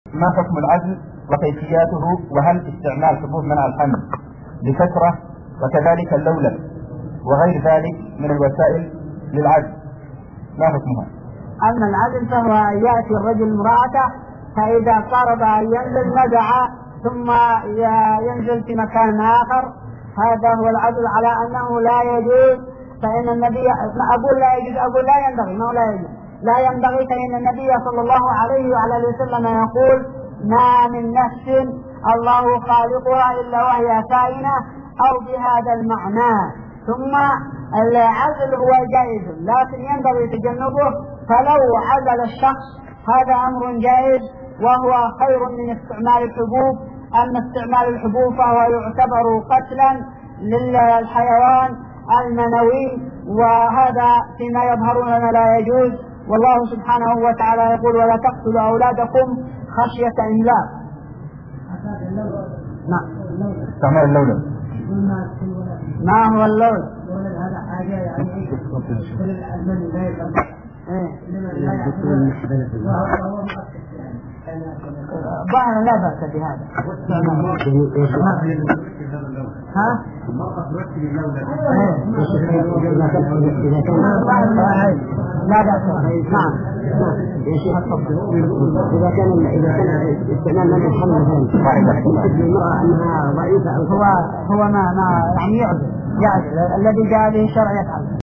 ما حكم العزل وكيفياته، وهل استعمال حبوب منع الحمل بكثرة وكذلك اللولب وغير ذلك من الوسائل للعزل ما حكمها؟ أما العزل فهو أن يأتي الرجل امرأته فإذا قرب أن ينزل نزع ثم ينزل في مكان آخر، هذا هو العزل على أنه لا يجوز. فإن النبي أقول لا يجوز، أقول لا ينبغي، ما لا يجوز، لا ينبغي، فإن النبي صلى الله عليه وعلى وسلم يقول ما من نفس الله خالقها إلا وهي كائنة أو بهذا المعنى. ثم العزل هو جائز لكن ينبغي تجنبه، فلو عزل الشخص هذا أمر جائز وهو خير من استعمال الحبوب. أما استعمال الحبوب فهو يعتبر قتلا للحيوان المنوي، وهذا فيما يظهر لنا لا يجوز. والله سبحانه وتعالى يقول ولا تقتلوا أولادكم خشية إملاق. استعمال اللولب ما هو اللولب؟ ظاهر لا بأس بهذا. ها؟ لا بأس. نعم. إذا كان استعمال مادة الحمل مثلا المرأة أنها ضعيفة هو ما يعني يعزل الذي جاء به الشرع يفعل.